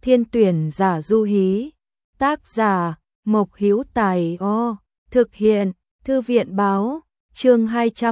Thiên tuyển giả du hí. Tác giả Mộc Hữu Tài. Thực hiện Thư viện báo. Chương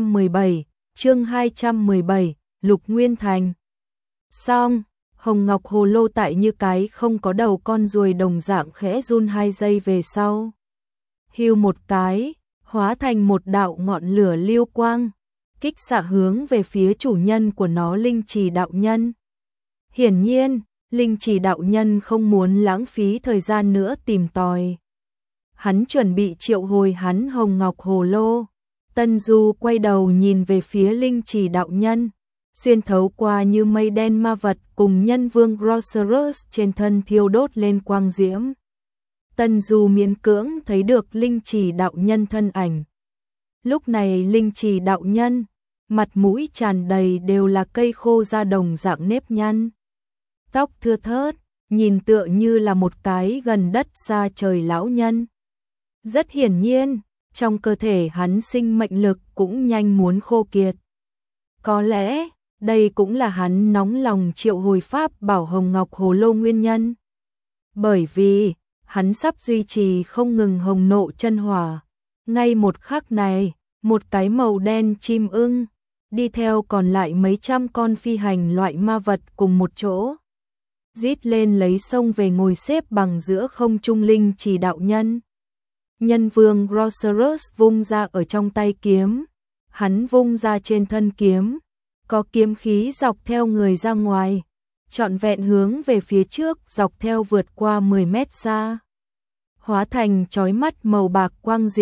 217, Lục Nguyên Thành. Xong, hồng ngọc hồ lô tại như cái không có đầu con ruồi đồng dạng khẽ run 2 giây về sau. Hưu một cái, hóa thành một đạo ngọn lửa lưu quang, kích xạ hướng về phía chủ nhân của nó, Linh Trì đạo nhân. Hiển nhiên, Linh Trì đạo nhân không muốn lãng phí thời gian nữa tìm tòi. Hắn chuẩn bị triệu hồi hắn hồng ngọc hồ lô. Tân Du quay đầu nhìn về phía Linh Trì đạo nhân, xuyên thấu qua như mây đen ma vật cùng nhân vương Grocerus trên thân thiêu đốt lên quang diễm. Tân Du miễn cưỡng thấy được Linh Trì đạo nhân thân ảnh. Lúc này Linh Trì đạo nhân, mặt mũi tràn đầy đều là cây khô da đồng dạng nếp nhăn. Tóc thưa thớt, nhìn tựa như là một cái gần đất xa trời lão nhân. Rất hiển nhiên, trong cơ thể hắn sinh mệnh lực cũng nhanh muốn khô kiệt. Có lẽ, đây cũng là hắn nóng lòng triệu hồi pháp bảo hồng ngọc hồ lô nguyên nhân. Bởi vì, hắn sắp duy trì không ngừng hồng nộ chân hỏa. Ngay một khắc này, một cái màu đen chim ưng, đi theo còn lại mấy trăm con phi hành loại ma vật cùng một chỗ. Rít lên lấy sông về ngồi xếp bằng giữa không trung Linh Trì đạo nhân. Nhân vương Grocerus vung ra ở trong tay kiếm. Hắn vung ra trên thân kiếm, có kiếm khí dọc theo người ra ngoài, trọn vẹn hướng về phía trước dọc theo vượt qua 10 mét xa. Hóa thành chói mắt màu bạc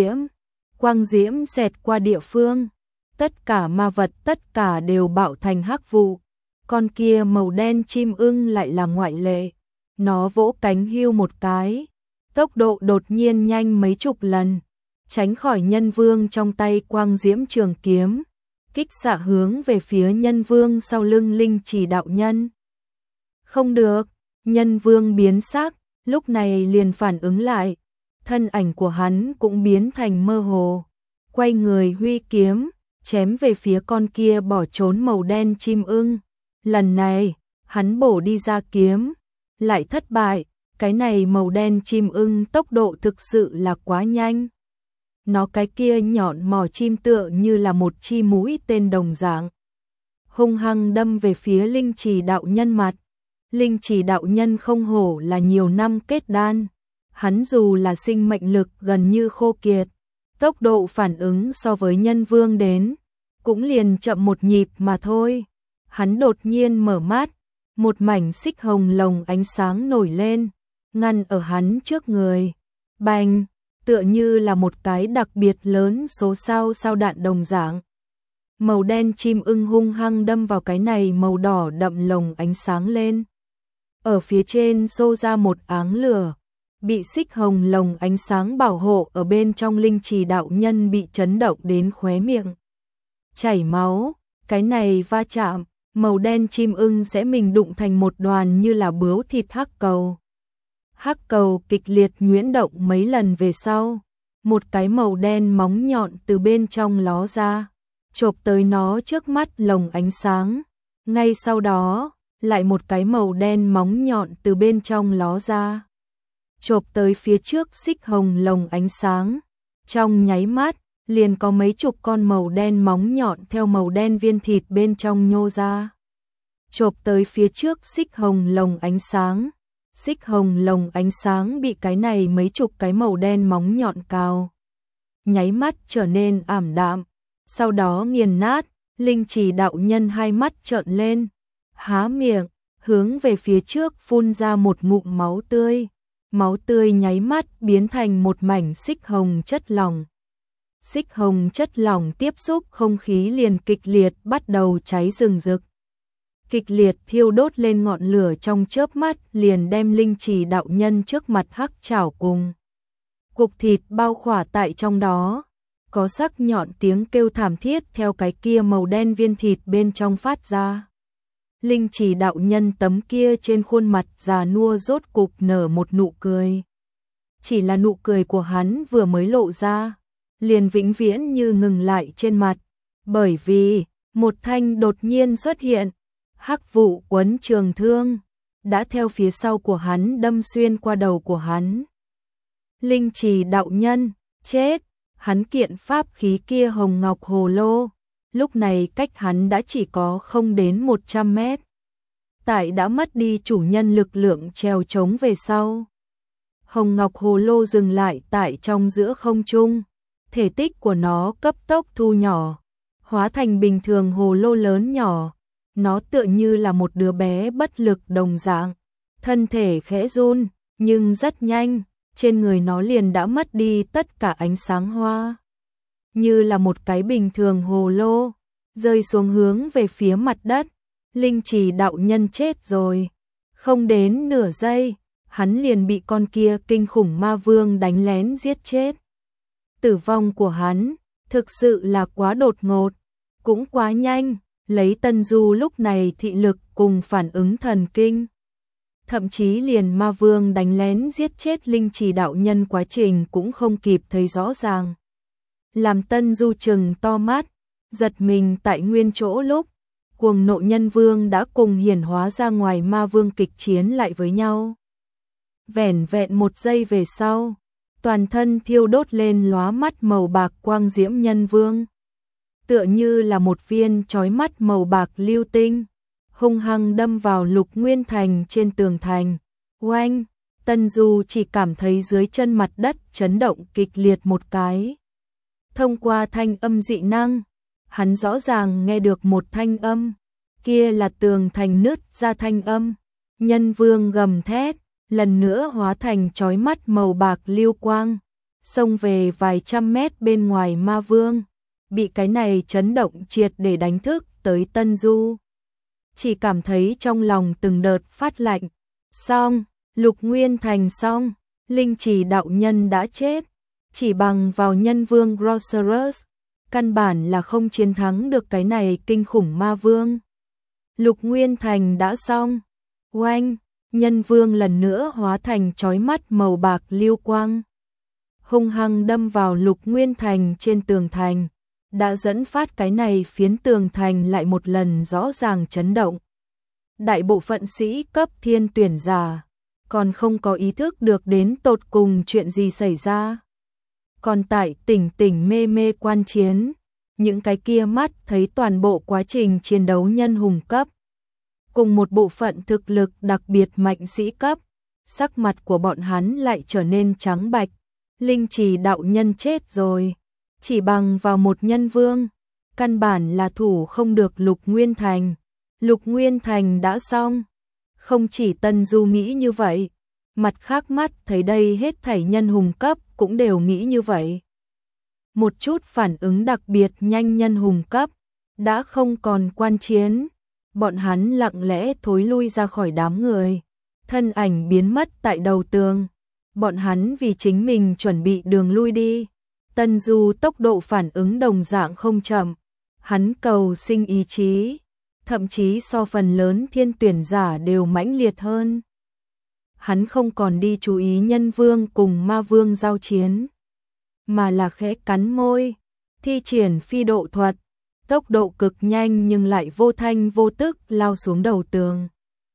quang diễm xẹt qua địa phương. Tất cả ma vật tất cả đều bạo thành hắc vụ. Con kia màu đen chim ưng lại là ngoại lệ. Nó vỗ cánh hưu một cái, tốc độ đột nhiên nhanh mấy chục lần, tránh khỏi nhân vương trong tay quang diễm trường kiếm, kích xạ hướng về phía nhân vương sau lưng Linh Trì đạo nhân. Không được, nhân vương biến sắc, lúc này liền phản ứng lại, thân ảnh của hắn cũng biến thành mơ hồ, quay người huy kiếm, chém về phía con kia bỏ trốn màu đen chim ưng. Lần này, hắn bổ đi ra kiếm, lại thất bại, cái này màu đen chim ưng tốc độ thực sự là quá nhanh. Nó cái kia nhọn mỏ chim tựa như là một chi mũi tên đồng dạng, hung hăng đâm về phía Linh Trì đạo nhân mặt. Linh Trì đạo nhân không hổ là nhiều năm kết đan, hắn dù là sinh mệnh lực gần như khô kiệt, tốc độ phản ứng so với nhân vương đến, cũng liền chậm một nhịp mà thôi. Hắn đột nhiên mở mắt, một mảnh xích hồng lồng ánh sáng nổi lên, ngăn ở hắn trước người. Bành, tựa như là một cái đặc biệt lớn số sao đạn đồng dạng. Màu đen chim ưng hung hăng đâm vào cái này màu đỏ đậm lồng ánh sáng lên. Ở phía trên xô ra một áng lửa, bị xích hồng lồng ánh sáng bảo hộ ở bên trong. Linh Trì đạo nhân bị chấn động đến khóe miệng chảy máu. Cái này va chạm, màu đen chim ưng sẽ mình đụng thành một đoàn như là bướu thịt hắc cầu. Hắc cầu kịch liệt nhuyễn động mấy lần về sau, một cái màu đen móng nhọn từ bên trong ló ra, chộp tới nó trước mắt lồng ánh sáng. Ngay sau đó, lại một cái màu đen móng nhọn từ bên trong ló ra, chộp tới phía trước xích hồng lồng ánh sáng. Trong nháy mắt, liền có mấy chục con màu đen móng nhọn theo màu đen viên thịt bên trong nhô ra, chộp tới phía trước xích hồng lồng ánh sáng. Xích hồng lồng ánh sáng bị cái này mấy chục cái màu đen móng nhọn cào, nháy mắt trở nên ảm đạm, sau đó nghiền nát. Linh Trì đạo nhân hai mắt trợn lên, há miệng, hướng về phía trước phun ra một ngụm máu tươi. Máu tươi nháy mắt biến thành một mảnh xích hồng chất lỏng. Xích hồng chất lỏng tiếp xúc không khí liền kịch liệt bắt đầu cháy rừng rực. Kịch liệt thiêu đốt lên ngọn lửa trong chớp mắt liền đem Linh Trì đạo nhân trước mặt hắc chảo cùng cục thịt bao khỏa tại trong đó. Có sắc nhọn tiếng kêu thảm thiết theo cái kia màu đen viên thịt bên trong phát ra. Linh Trì đạo nhân tấm kia trên khuôn mặt già nua rốt cục nở một nụ cười. Chỉ là nụ cười của hắn vừa mới lộ ra, liền vĩnh viễn như ngừng lại trên mặt, bởi vì một thanh đột nhiên xuất hiện, hắc vụ quấn trường thương, đã theo phía sau của hắn đâm xuyên qua đầu của hắn. Linh Trì đạo nhân, chết, hắn kiện pháp khí kia hồng ngọc hồ lô, lúc này cách hắn đã chỉ có không đến 100 mét. Tại đã mất đi chủ nhân lực lượng trèo trống về sau. Hồng ngọc hồ lô dừng lại tại trong giữa không trung, thể tích của nó cấp tốc thu nhỏ, hóa thành bình thường hồ lô lớn nhỏ, nó tựa như là một đứa bé bất lực đồng dạng, thân thể khẽ run, nhưng rất nhanh, trên người nó liền đã mất đi tất cả ánh sáng hoa. Như là một cái bình thường hồ lô, rơi xuống hướng về phía mặt đất, Linh Trì đạo nhân chết rồi. Không đến nửa giây, hắn liền bị con kia kinh khủng ma vương đánh lén giết chết. Tử vong của hắn, thực sự là quá đột ngột, cũng quá nhanh, lấy Tân Du lúc này thị lực cùng phản ứng thần kinh. Thậm chí liền ma vương đánh lén giết chết Linh Trì đạo nhân quá trình cũng không kịp thấy rõ ràng. Làm Tân Du trừng to mắt, giật mình tại nguyên chỗ lúc, cuồng nộ nhân vương đã cùng hiển hóa ra ngoài ma vương kịch chiến lại với nhau. Vẻn vẹn 1 giây về sau, toàn thân thiêu đốt lên lóa mắt màu bạc quang diễm nhân vương. Tựa như là một viên chói mắt màu bạc lưu tinh, hung hăng đâm vào Lục Nguyên Thành trên tường thành. Oanh, Tân Du chỉ cảm thấy dưới chân mặt đất chấn động kịch liệt một cái. Thông qua thanh âm dị năng, hắn rõ ràng nghe được một thanh âm, kia là tường thành nứt ra thanh âm. Nhân vương gầm thét, lần nữa hóa thành chói mắt màu bạc lưu quang, xông về vài trăm mét bên ngoài ma vương, bị cái này chấn động triệt để đánh thức tới Tân Du. Chỉ cảm thấy trong lòng từng đợt phát lạnh, xong, Lục Nguyên Thành xong, Linh Trì đạo nhân đã chết, chỉ bằng vào nhân vương Grocerus, căn bản là không chiến thắng được cái này kinh khủng ma vương. Lục Nguyên Thành đã xong, oanh, nhân vương lần nữa hóa thành chói mắt màu bạc lưu quang, hung hăng đâm vào Lục Nguyên Thành trên tường thành, đã dẫn phát cái này phiến tường thành lại một lần rõ ràng chấn động. Đại bộ phận sĩ cấp thiên tuyển giả còn không có ý thức được đến tột cùng chuyện gì xảy ra. Còn tại tỉnh mê mê quan chiến, những cái kia mắt thấy toàn bộ quá trình chiến đấu nhân hùng cấp, cùng một bộ phận thực lực đặc biệt mạnh sĩ cấp, sắc mặt của bọn hắn lại trở nên trắng bạch. Linh Trì đạo nhân chết rồi, chỉ bằng vào một nhân vương, căn bản là thủ không được Lục Nguyên Thành. Lục Nguyên Thành đã xong. Không chỉ Tân Du nghĩ như vậy, mặt khác mắt thấy đây hết thảy nhân hùng cấp cũng đều nghĩ như vậy. Một chút phản ứng đặc biệt nhanh nhân hùng cấp, đã không còn quan chiến, bọn hắn lặng lẽ thối lui ra khỏi đám người, thân ảnh biến mất tại đầu tường, bọn hắn vì chính mình chuẩn bị đường lui đi. Tân Du tốc độ phản ứng đồng dạng không chậm, hắn cầu sinh ý chí, thậm chí so phần lớn thiên tuyển giả đều mãnh liệt hơn. Hắn không còn đi chú ý nhân vương cùng ma vương giao chiến, mà là khẽ cắn môi, thi triển phi độ thuật, tốc độ cực nhanh nhưng lại vô thanh vô tức lao xuống đầu tường.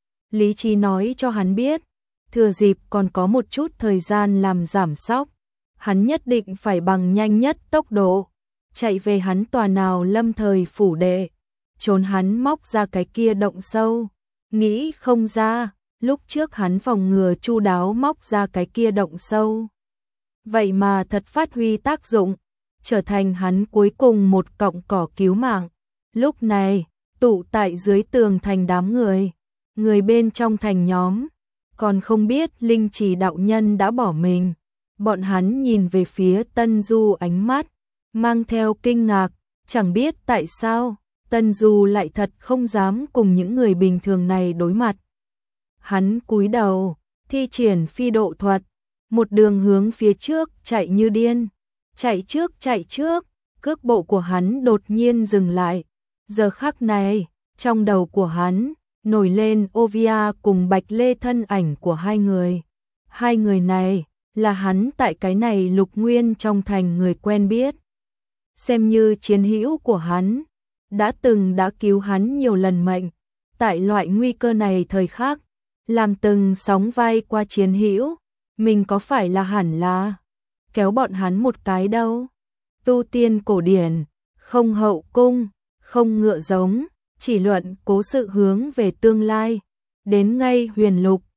Lý trí nói cho hắn biết, thừa dịp còn có một chút thời gian làm giảm sóc, hắn nhất định phải bằng nhanh nhất tốc độ chạy về hắn tòa nào lâm thời phủ đệ, trốn hắn móc ra cái kia động sâu. Nghĩ không ra, lúc trước hắn phòng ngừa chu đáo móc ra cái kia động sâu, vậy mà thật phát huy tác dụng, trở thành hắn cuối cùng một cọng cỏ cứu mạng. Lúc này, tụ tại dưới tường thành đám người bên trong thành nhóm, còn không biết Linh Trì đạo nhân đã bỏ mình. Bọn hắn nhìn về phía Tân Du ánh mắt mang theo kinh ngạc, chẳng biết tại sao Tân Du lại thật không dám cùng những người bình thường này đối mặt. Hắn cúi đầu, thi triển phi độ thuật, một đường hướng phía trước chạy như điên, chạy trước, cước bộ của hắn đột nhiên dừng lại. Giờ khắc này, trong đầu của hắn nổi lên Ovia cùng Bạch Lê thân ảnh của hai người. Hai người này là hắn tại cái này Lục Nguyên trong thành người quen biết, xem như chiến hữu của hắn, đã cứu hắn nhiều lần mệnh. Tại loại nguy cơ này thời khắc, làm từng sóng vai qua chiến hữu, mình có phải là hẳn là kéo bọn hắn một cái đâu. Tu tiên cổ điển, không hậu cung, không ngựa giống, chỉ luận cố sự hướng về tương lai, đến ngay huyền lục,